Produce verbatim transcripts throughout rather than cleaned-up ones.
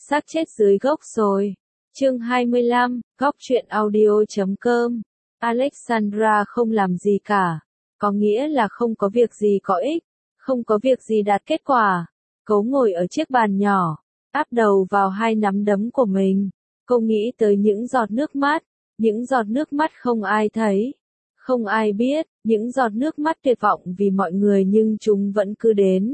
xác chết dưới gốc rồi. Chương hai mươi lăm, góc truyện audio chấm com. Alexandra không làm gì cả. Có nghĩa là không có việc gì có ích, không có việc gì đạt kết quả. Cô ngồi ở chiếc bàn nhỏ, áp đầu vào hai nắm đấm của mình. Cô nghĩ tới những giọt nước mắt, những giọt nước mắt không ai thấy, không ai biết, những giọt nước mắt tuyệt vọng vì mọi người nhưng chúng vẫn cứ đến.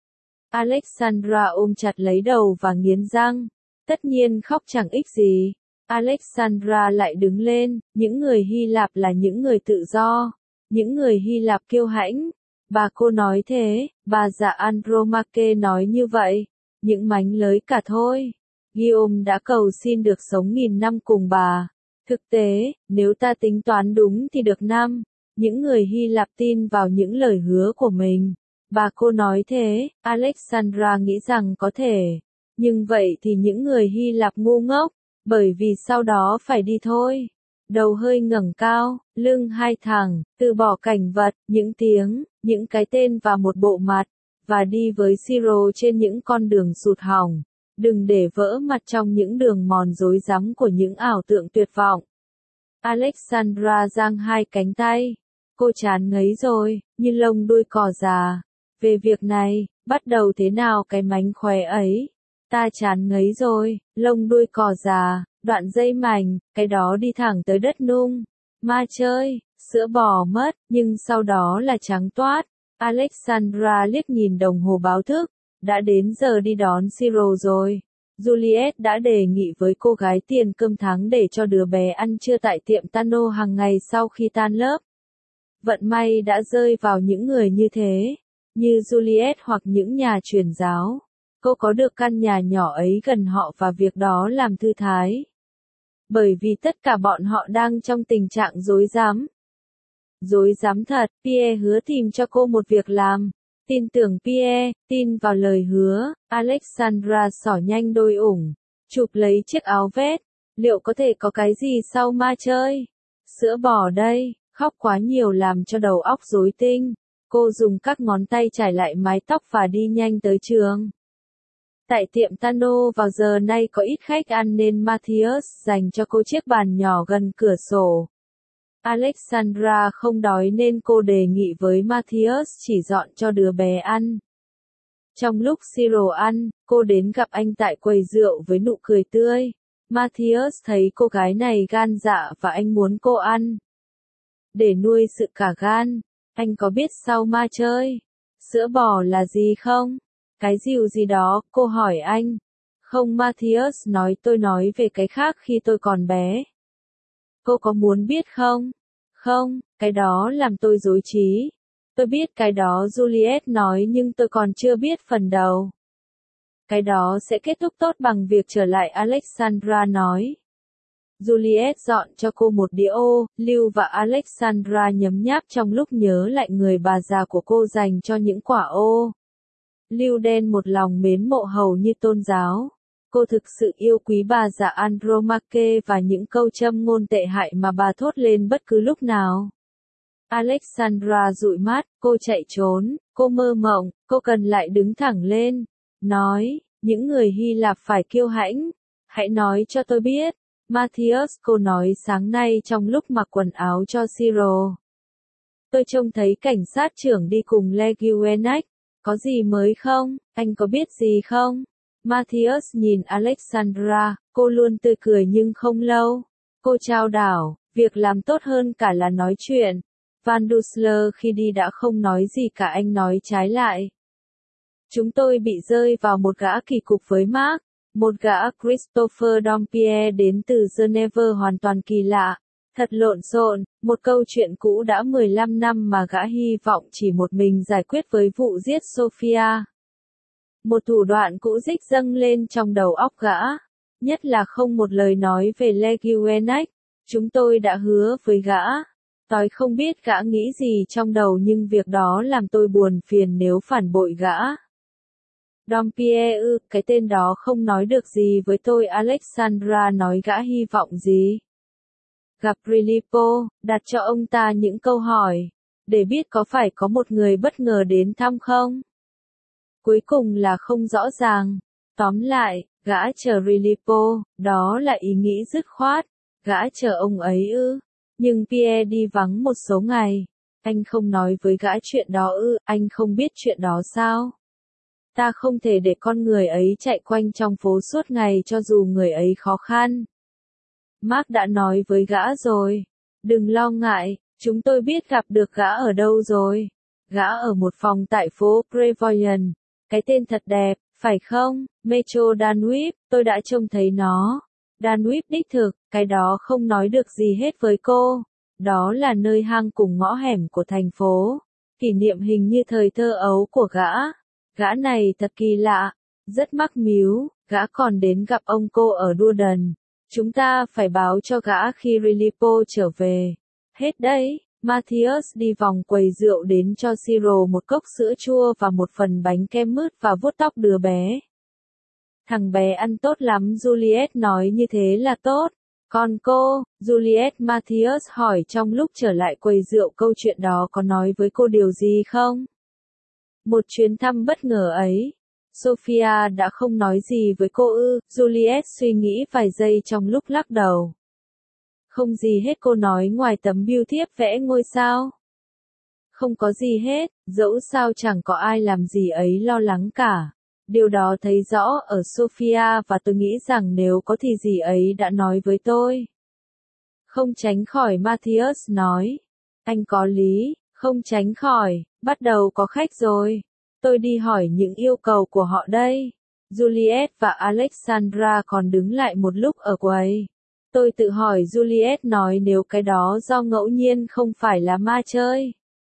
Alexandra ôm chặt lấy đầu và nghiến răng. Tất nhiên khóc chẳng ích gì. Alexandra lại đứng lên, những người Hy Lạp là những người tự do, những người Hy Lạp kiêu hãnh. Bà cô nói thế, bà già Andromache nói như vậy, những mánh lới cả thôi. Guillaume đã cầu xin được sống nghìn năm cùng bà. Thực tế, nếu ta tính toán đúng thì được năm. Những người Hy Lạp tin vào những lời hứa của mình. Bà cô nói thế, Alexandra nghĩ rằng có thể. Nhưng vậy thì những người Hy Lạp ngu ngốc, bởi vì sau đó phải đi thôi. Đầu hơi ngẩng cao, lưng hai thẳng, từ bỏ cảnh vật, những tiếng, những cái tên và một bộ mặt, và đi với Siro trên những con đường sụt hỏng. Đừng để vỡ mặt trong những đường mòn rối rắm của những ảo tượng tuyệt vọng. Alexandra giang hai cánh tay. Cô chán ngấy rồi, như lông đuôi cò già. Về việc này, bắt đầu thế nào cái mánh khóe ấy? Ta chán ngấy rồi, lông đuôi cò già, đoạn dây mảnh, cái đó đi thẳng tới đất nung. Ma chơi, sữa bò mất, nhưng sau đó là trắng toát. Alexandra liếc nhìn đồng hồ báo thức, đã đến giờ đi đón Siro rồi. Juliet đã đề nghị với cô gái tiền cơm tháng để cho đứa bé ăn trưa tại tiệm Tano hàng ngày sau khi tan lớp. Vận may đã rơi vào những người như thế, như Juliet hoặc những nhà truyền giáo. Cô có được căn nhà nhỏ ấy gần họ và việc đó làm thư thái. Bởi vì tất cả bọn họ đang trong tình trạng rối rắm. Rối rắm thật, Pierre hứa tìm cho cô một việc làm. Tin tưởng Pierre, tin vào lời hứa. Alexandra xỏ nhanh đôi ủng, chụp lấy chiếc áo vest. Liệu có thể có cái gì sau ma chơi? Sữa bò đây, khóc quá nhiều làm cho đầu óc rối tinh. Cô dùng các ngón tay trải lại mái tóc và đi nhanh tới trường. Tại tiệm Tano vào giờ nay có ít khách ăn nên Matthias dành cho cô chiếc bàn nhỏ gần cửa sổ. Alexandra không đói nên cô đề nghị với Matthias chỉ dọn cho đứa bé ăn. Trong lúc Siro ăn, cô đến gặp anh tại quầy rượu với nụ cười tươi. Matthias thấy cô gái này gan dạ và anh muốn cô ăn. Để nuôi sự cả gan, anh có biết sau ma chơi, sữa bò là gì không? Cái dìu gì đó, cô hỏi anh. Không, Matthias nói, tôi nói về cái khác khi tôi còn bé. Cô có muốn biết không? Không, cái đó làm tôi rối trí. Tôi biết cái đó, Juliet nói, nhưng tôi còn chưa biết phần đầu. Cái đó sẽ kết thúc tốt bằng việc trở lại, Alexandra nói. Juliet dọn cho cô một đĩa ô, Lưu và Alexandra nhấm nháp trong lúc nhớ lại người bà già của cô dành cho những quả ô. Lưu đen một lòng mến mộ hầu như tôn giáo. Cô thực sự yêu quý bà già Andromache và những câu châm ngôn tệ hại mà bà thốt lên bất cứ lúc nào. Alexandra dụi mắt, cô chạy trốn, cô mơ mộng, cô cần lại đứng thẳng lên. Nói, những người Hy Lạp phải kiêu hãnh. Hãy nói cho tôi biết. Matthias, cô nói sáng nay trong lúc mặc quần áo cho Siro. Tôi trông thấy cảnh sát trưởng đi cùng Leguenac. Có gì mới không? Anh có biết gì không? Matthias nhìn Alexandra, cô luôn tươi cười nhưng không lâu. Cô trao đảo, việc làm tốt hơn cả là nói chuyện. Van Dusler khi đi đã không nói gì cả, anh nói trái lại. Chúng tôi bị rơi vào một gã kỳ cục với Mark, một gã Christopher Dompier đến từ Geneva hoàn toàn kỳ lạ. Thật lộn xộn, một câu chuyện cũ đã mười lăm năm mà gã hy vọng chỉ một mình giải quyết với vụ giết Sophia. Một thủ đoạn cũ dích dâng lên trong đầu óc gã, nhất là không một lời nói về Leguenac. Chúng tôi đã hứa với gã. Tôi không biết gã nghĩ gì trong đầu nhưng việc đó làm tôi buồn phiền nếu phản bội gã. Dompier ư, cái tên đó không nói được gì với tôi. Alexandra nói gã hy vọng gì? Gặp Filippo, đặt cho ông ta những câu hỏi, để biết có phải có một người bất ngờ đến thăm không? Cuối cùng là không rõ ràng. Tóm lại, Gã chờ Rilipo, đó là ý nghĩ dứt khoát. Gã chờ ông ấy ư. Nhưng Pierre đi vắng một số ngày. Anh không nói với gã chuyện đó ư, anh không biết chuyện đó sao? Ta không thể để con người ấy chạy quanh trong phố suốt ngày cho dù người ấy khó khăn. Mark đã nói với gã rồi. Đừng lo ngại, chúng tôi biết gặp được gã ở đâu rồi. Gã ở một phòng tại phố Prevoyant. Cái tên thật đẹp, phải không? Metro Danube, tôi đã trông thấy nó. Danube đích thực, cái đó không nói được gì hết với cô. Đó là nơi hang cùng ngõ hẻm của thành phố. Kỷ niệm hình như thời thơ ấu của gã. Gã này thật kỳ lạ, rất mắc mếu, gã còn đến gặp ông cô ở Durden. Chúng ta phải báo cho gã khi Rilipo trở về. Hết đấy, Matthias đi vòng quầy rượu đến cho Siro một cốc sữa chua và một phần bánh kem mứt và vuốt tóc đứa bé. Thằng bé ăn tốt lắm, Juliet nói như thế là tốt. Còn cô, Juliet Matthias hỏi trong lúc trở lại quầy rượu câu chuyện đó có nói với cô điều gì không? Một chuyến thăm bất ngờ ấy. Sophia đã không nói gì với cô ư, Juliet suy nghĩ vài giây trong lúc lắc đầu. Không gì hết, cô nói, ngoài tấm bưu thiếp vẽ ngôi sao. Không có gì hết, dẫu sao chẳng có ai làm gì ấy lo lắng cả. Điều đó thấy rõ ở Sophia và tôi nghĩ rằng nếu có thì gì ấy đã nói với tôi. Không tránh khỏi, Matthias nói. Anh có lý, không tránh khỏi, bắt đầu có khách rồi. Tôi đi hỏi những yêu cầu của họ đây. Juliet và Alexandra còn đứng lại một lúc ở quầy. Tôi tự hỏi, Juliet nói, nếu cái đó do ngẫu nhiên không phải là ma chơi.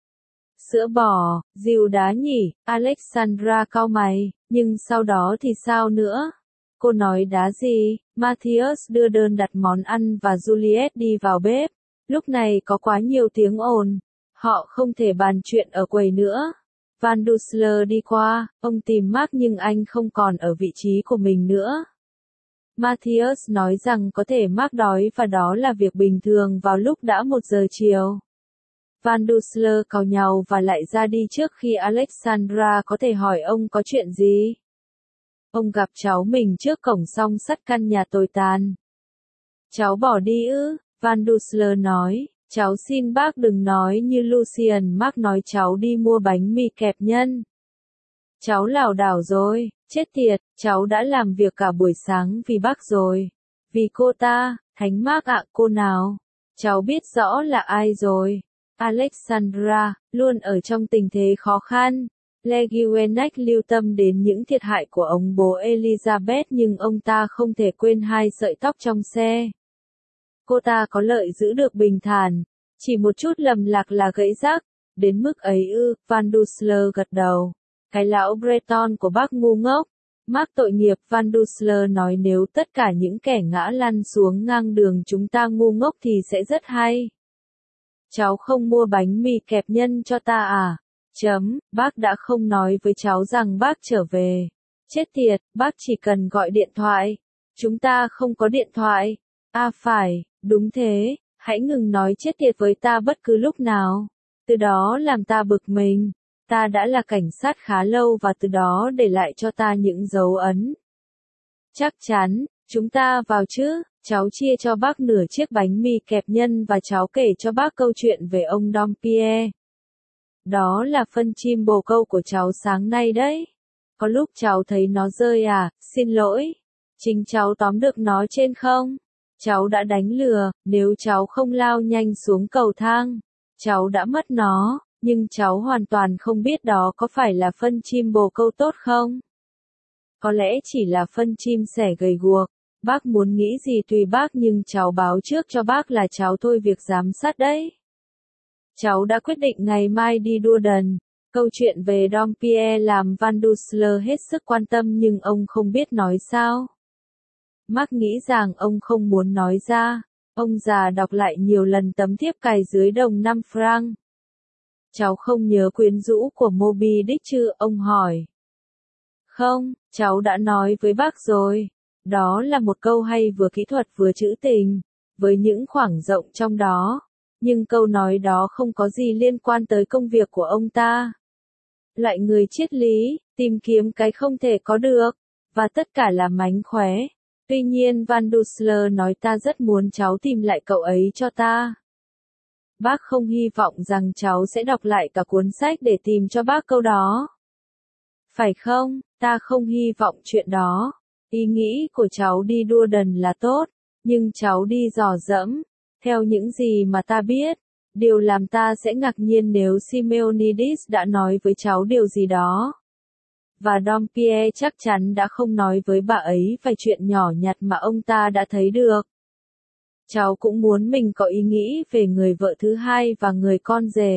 Sữa bò, rượu đá nhỉ, Alexandra cau mày, nhưng sau đó thì sao nữa? Cô nói đá gì? Matthias đưa đơn đặt món ăn và Juliet đi vào bếp. Lúc này có quá nhiều tiếng ồn. Họ không thể bàn chuyện ở quầy nữa. Van Dusler đi qua, ông tìm Mark nhưng anh không còn ở vị trí của mình nữa. Matthias nói rằng có thể Mark đói và đó là việc bình thường vào lúc đã một giờ chiều. Van Dusler càu nhàu và lại ra đi trước khi Alexandra có thể hỏi ông có chuyện gì. Ông gặp cháu mình trước cổng song sắt căn nhà tồi tàn. Cháu bỏ đi ư? Van Dusler nói. Cháu xin bác đừng nói như Lucian. Mark nói cháu đi mua bánh mì kẹp nhân. Cháu lảo đảo rồi, chết tiệt, cháu đã làm việc cả buổi sáng vì bác rồi. Vì cô ta, Thánh Mark ạ, cô nào? Cháu biết rõ là ai rồi. Alexandra, luôn ở trong tình thế khó khăn. Leguenac lưu tâm đến những thiệt hại của ông bố Elizabeth nhưng ông ta không thể quên hai sợi tóc trong xe. Cô ta có lợi giữ được bình thản, chỉ một chút lầm lạc là gãy rác, đến mức ấy ư, Van Dusler gật đầu. Cái lão Breton của bác ngu ngốc. Mark tội nghiệp, Van Dusler nói, nếu tất cả những kẻ ngã lăn xuống ngang đường chúng ta ngu ngốc thì sẽ rất hay. Cháu không mua bánh mì kẹp nhân cho ta à? Chấm, bác đã không nói với cháu rằng bác trở về. Chết tiệt, bác chỉ cần gọi điện thoại. Chúng ta không có điện thoại. À phải, đúng thế, hãy ngừng nói chết tiệt với ta bất cứ lúc nào. Từ đó làm ta bực mình. Ta đã là cảnh sát khá lâu và từ đó để lại cho ta những dấu ấn. Chắc chắn, chúng ta vào chứ, cháu chia cho bác nửa chiếc bánh mì kẹp nhân và cháu kể cho bác câu chuyện về ông Dompierre. Đó là phân chim bồ câu của cháu sáng nay đấy. Có lúc cháu thấy nó rơi à, xin lỗi. Chính cháu tóm được nó trên không? Cháu đã đánh lừa, nếu cháu không lao nhanh xuống cầu thang, cháu đã mất nó. Nhưng cháu hoàn toàn không biết đó có phải là phân chim bồ câu tốt không? Có lẽ chỉ là phân chim sẻ gầy guộc. Bác muốn nghĩ gì tùy bác nhưng cháu báo trước cho bác là cháu thôi việc giám sát đấy. Cháu đã quyết định ngày mai đi Durden. Câu chuyện về Dompierre làm Van Dusler hết sức quan tâm nhưng ông không biết nói sao. Mark nghĩ rằng ông không muốn nói ra. Ông già đọc lại nhiều lần tấm thiếp cài dưới đồng năm franc. Cháu không nhớ quyến rũ của Moby Dick chứ, ông hỏi. Không, cháu đã nói với bác rồi. Đó là một câu hay vừa kỹ thuật vừa trữ tình, với những khoảng rộng trong đó. Nhưng câu nói đó không có gì liên quan tới công việc của ông ta. Loại người triết lý, tìm kiếm cái không thể có được. và tất cả là mánh khóe. Tuy nhiên Van Dussler nói ta rất muốn cháu tìm lại cậu ấy cho ta. Bác không hy vọng rằng cháu sẽ đọc lại cả cuốn sách để tìm cho bác câu đó. Phải không, ta không hy vọng chuyện đó. Ý nghĩ của cháu đi đua đần là tốt, nhưng cháu đi dò dẫm. Theo những gì mà ta biết, điều làm ta sẽ ngạc nhiên nếu Simeonidis đã nói với cháu điều gì đó. Và Dompier chắc chắn đã không nói với bà ấy vài chuyện nhỏ nhặt mà ông ta đã thấy được. Cháu cũng muốn mình có ý nghĩ về người vợ thứ hai và người con rể.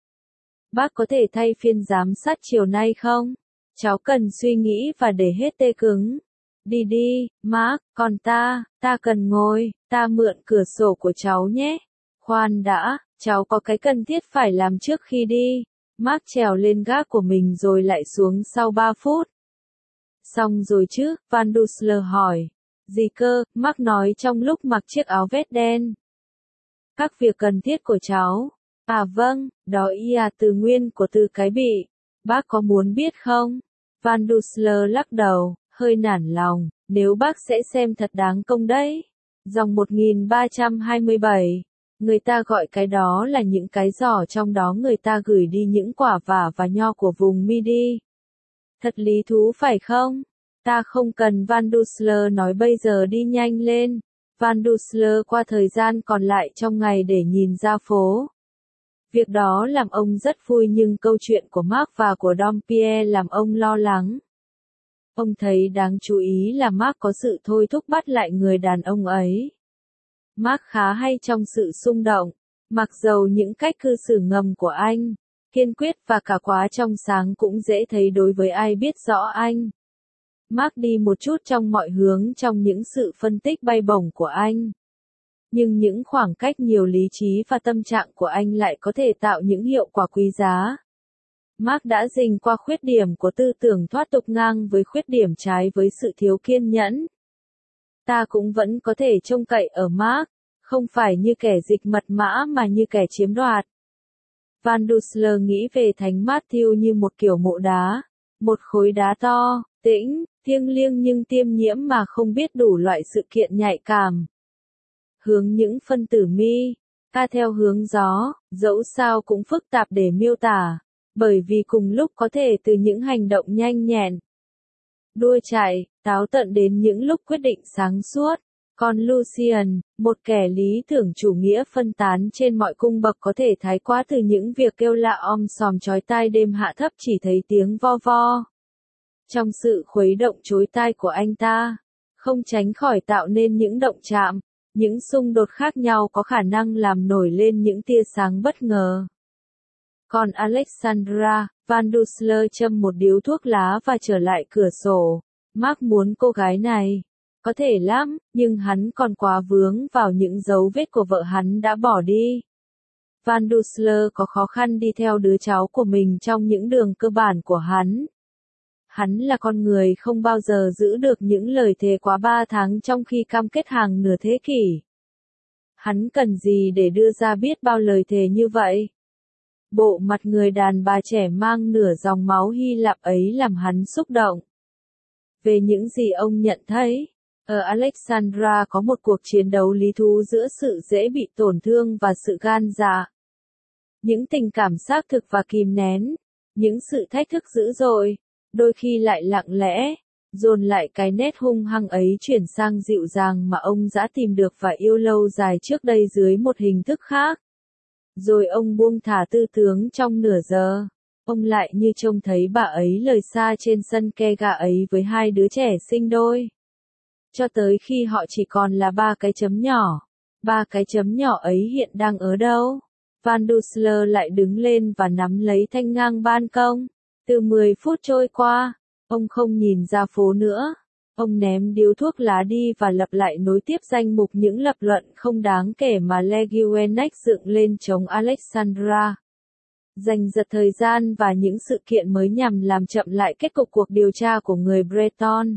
Bác có thể thay phiên giám sát chiều nay không? Cháu cần suy nghĩ và để hết tê cứng. Đi đi, Mark, còn ta, ta cần ngồi, ta mượn cửa sổ của cháu nhé. Khoan đã, cháu có cái cần thiết phải làm trước khi đi. Mark trèo lên gác của mình rồi lại xuống sau ba phút. Xong rồi chứ, Van Dussler hỏi. Gì cơ, Mark nói trong lúc mặc chiếc áo vest đen. Các việc cần thiết của cháu. À vâng, đó y là từ nguyên của từ cái bị. Bác có muốn biết không? Van Dussler lắc đầu, hơi nản lòng, nếu bác sẽ xem thật đáng công đấy. Dòng một nghìn ba trăm hai mươi bảy. Người ta gọi cái đó là những cái giỏ trong đó người ta gửi đi những quả vả và nho của vùng Midi. Thật lý thú phải không? Ta không cần Van Dussler nói bây giờ đi nhanh lên. Van Dussler qua thời gian còn lại trong ngày để nhìn ra phố. Việc đó làm ông rất vui nhưng câu chuyện của Mark và của Dompier làm ông lo lắng. Ông thấy đáng chú ý là Mark có sự thôi thúc bắt lại người đàn ông ấy. Mark khá hay trong sự xung động, mặc dầu những cách cư xử ngầm của anh, kiên quyết và cả quá trong sáng cũng dễ thấy đối với ai biết rõ anh. Mark đi một chút trong mọi hướng trong những sự phân tích bay bổng của anh. Nhưng những khoảng cách nhiều lý trí và tâm trạng của anh lại có thể tạo những hiệu quả quý giá. Mark đã rình qua khuyết điểm của tư tưởng thoát tục ngang với khuyết điểm trái với sự thiếu kiên nhẫn. Ta cũng vẫn có thể trông cậy ở Mark, không phải như kẻ dịch mật mã mà như kẻ chiếm đoạt. Van Dussler nghĩ về Thánh Matthew như một kiểu mộ đá, một khối đá to, tĩnh, thiêng liêng nhưng tiêm nhiễm mà không biết đủ loại sự kiện nhạy cảm. Hướng những phân tử mi, ca theo hướng gió, dẫu sao cũng phức tạp để miêu tả, bởi vì cùng lúc có thể từ những hành động nhanh nhẹn, đua chạy, táo tận đến những lúc quyết định sáng suốt. Còn Lucian, một kẻ lý tưởng chủ nghĩa phân tán trên mọi cung bậc có thể thái quá từ những việc kêu lạ om sòm chói tai đêm hạ thấp chỉ thấy tiếng vo vo. Trong sự khuấy động chối tai của anh ta, không tránh khỏi tạo nên những động chạm, những xung đột khác nhau có khả năng làm nổi lên những tia sáng bất ngờ. Còn Alexandra, Van Dussler châm một điếu thuốc lá và trở lại cửa sổ. Mark muốn cô gái này. Có thể lắm, nhưng hắn còn quá vướng vào những dấu vết của vợ hắn đã bỏ đi. Van Dussler có khó khăn đi theo đứa cháu của mình trong những đường cơ bản của hắn. Hắn là con người không bao giờ giữ được những lời thề quá ba tháng trong khi cam kết hàng nửa thế kỷ. Hắn cần gì để đưa ra biết bao lời thề như vậy? Bộ mặt người đàn bà trẻ mang nửa dòng máu Hy Lạp ấy làm hắn xúc động. Về những gì ông nhận thấy, ở Alexandra có một cuộc chiến đấu lý thú giữa sự dễ bị tổn thương và sự gan dạ. Những tình cảm xác thực và kìm nén, những sự thách thức dữ dội, đôi khi lại lặng lẽ, dồn lại cái nét hung hăng ấy chuyển sang dịu dàng mà ông đã tìm được và yêu lâu dài trước đây dưới một hình thức khác. Rồi ông buông thả tư tướng trong nửa giờ. Ông lại như trông thấy bà ấy lời xa trên sân ke gà ấy với hai đứa trẻ sinh đôi. Cho tới khi họ chỉ còn là ba cái chấm nhỏ. Ba cái chấm nhỏ ấy hiện đang ở đâu? Van Dussler lại đứng lên và nắm lấy thanh ngang ban công. Từ mười phút trôi qua, ông không nhìn ra phố nữa. Ông ném điếu thuốc lá đi và lặp lại nối tiếp danh mục những lập luận không đáng kể mà Leguenex dựng lên chống Alexandra. Dành giật thời gian và những sự kiện mới nhằm làm chậm lại kết cục cuộc điều tra của người Breton.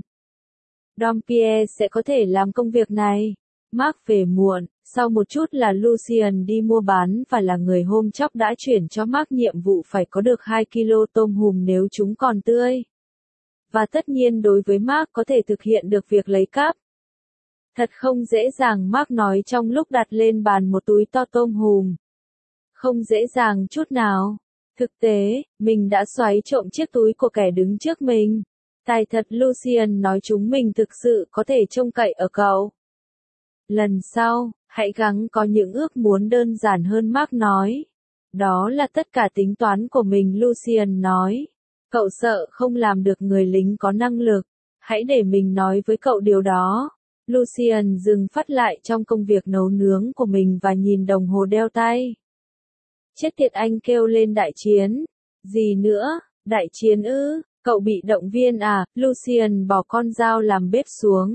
Dompier sẽ có thể làm công việc này. Mark về muộn, sau một chút là Lucian đi mua bán và là người hôm chốc đã chuyển cho Mark nhiệm vụ phải có được hai ki lô tôm hùm nếu chúng còn tươi. và tất nhiên đối với Mark có thể thực hiện được việc lấy cắp. Thật không dễ dàng, Mark nói trong lúc đặt lên bàn một túi to tôm hùm. Không dễ dàng chút nào. Thực tế, mình đã xoáy trộm chiếc túi của kẻ đứng trước mình. Tài thật, Lucian nói, chúng mình thực sự có thể trông cậy ở cậu. Lần sau, hãy gắng có những ước muốn đơn giản hơn, Mark nói. Đó là tất cả tính toán của mình, Lucian nói. Cậu sợ không làm được người lính có năng lực. Hãy để mình nói với cậu điều đó. Lucian dừng phát lại trong công việc nấu nướng của mình và nhìn đồng hồ đeo tay. Chết tiệt, anh kêu lên, đại chiến. Gì nữa, đại chiến ư, cậu bị động viên à? Lucian bỏ con dao làm bếp xuống.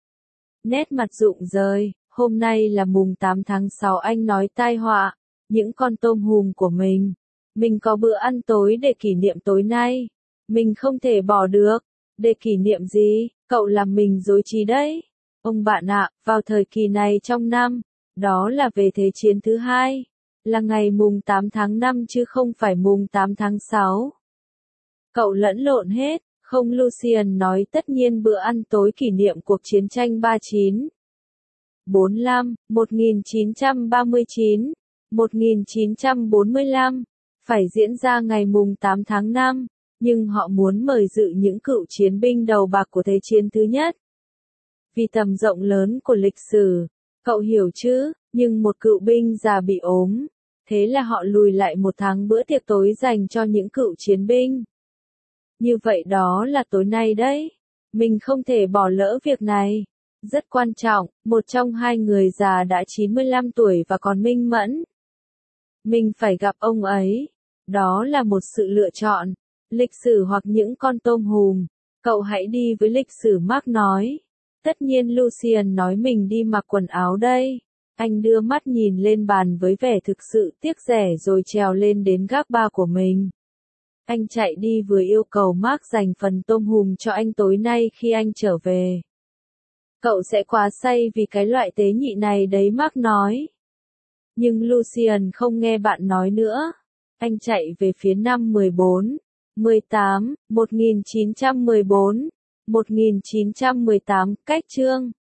Nét mặt rụng rời, hôm nay là mùng tám tháng sáu, anh nói, tai họa, những con tôm hùm của mình. Mình có bữa ăn tối để kỷ niệm tối nay. Mình không thể bỏ được. Để kỷ niệm gì? Cậu làm mình rối trí đấy. Ông bạn ạ, vào thời kỳ này trong năm, đó là về Thế chiến thứ hai. Là ngày mùng tám tháng năm chứ không phải mùng tám tháng sáu. Cậu lẫn lộn hết. Không, Lucian nói, tất nhiên bữa ăn tối kỷ niệm cuộc chiến tranh ba chín. bốn lăm, một nghìn chín trăm ba mươi chín, một nghìn chín trăm bốn mươi lăm, phải diễn ra ngày mùng tám tháng năm, nhưng họ muốn mời dự những cựu chiến binh đầu bạc của Thế chiến thứ nhất. Vì tầm rộng lớn của lịch sử, cậu hiểu chứ, nhưng một cựu binh già bị ốm, thế là họ lùi lại một tháng bữa tiệc tối dành cho những cựu chiến binh. Như vậy đó là tối nay đấy. Mình không thể bỏ lỡ việc này. Rất quan trọng, một trong hai người già đã chín mươi lăm tuổi và còn minh mẫn. Mình phải gặp ông ấy. Đó là một sự lựa chọn. Lịch sử hoặc những con tôm hùm. Cậu hãy đi với lịch sử, Mark nói. Tất nhiên, Lucian nói, mình đi mặc quần áo đây. Anh đưa mắt nhìn lên bàn với vẻ thực sự tiếc rẻ rồi trèo lên đến gác ba của mình. Anh chạy đi vừa yêu cầu Mark dành phần tôm hùm cho anh tối nay khi anh trở về. Cậu sẽ quá say vì cái loại tế nhị này đấy, Mark nói. Nhưng Lucian không nghe bạn nói nữa. Anh chạy về phía năm mười bốn, mười tám, một nghìn chín trăm mười bốn, một nghìn chín trăm mười tám, cách chương.